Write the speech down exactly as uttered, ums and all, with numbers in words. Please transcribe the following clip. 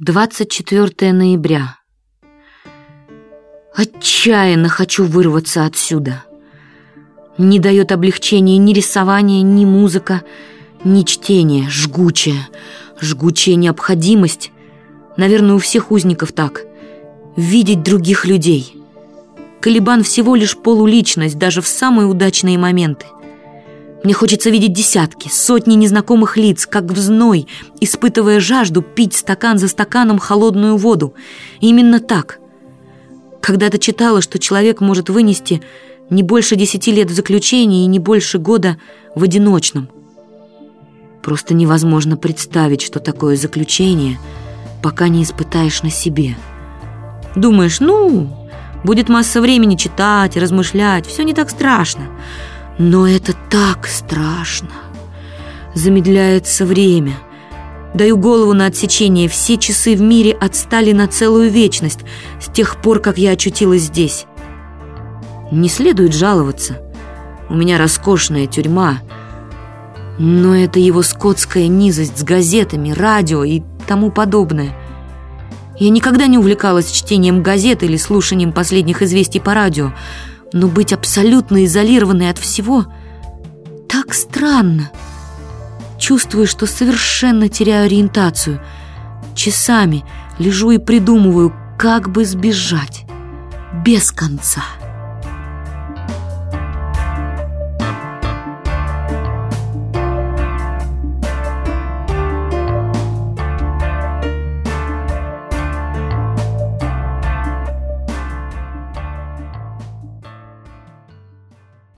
двадцать четвёртое ноября. Отчаянно хочу вырваться отсюда. Не дает облегчения ни рисование, ни музыка, ни чтение. Жгучая, жгучая необходимость. Наверное, у всех узников так. Видеть других людей. Калибан всего лишь полуличность, даже в самые удачные моменты. Мне хочется видеть десятки, сотни незнакомых лиц, как в зной, испытывая жажду, пить стакан за стаканом холодную воду. И именно так. Когда-то читала, что человек может вынести не больше десяти лет в заключении и не больше года в одиночном. Просто невозможно представить, что такое заключение, пока не испытаешь на себе. Думаешь, ну, будет масса времени читать, размышлять, все не так страшно. Но это так страшно. Замедляется время. Даю голову на отсечение. Все часы в мире отстали на целую вечность с тех пор, как я очутилась здесь. Не следует жаловаться. У меня роскошная тюрьма. Но это его скотская низость с газетами, радио и тому подобное. Я никогда не увлекалась чтением газет или слушанием последних известий по радио. Но быть абсолютно изолированной от всего так странно. Чувствую, что совершенно теряю ориентацию. Часами лежу и придумываю, как бы сбежать без конца.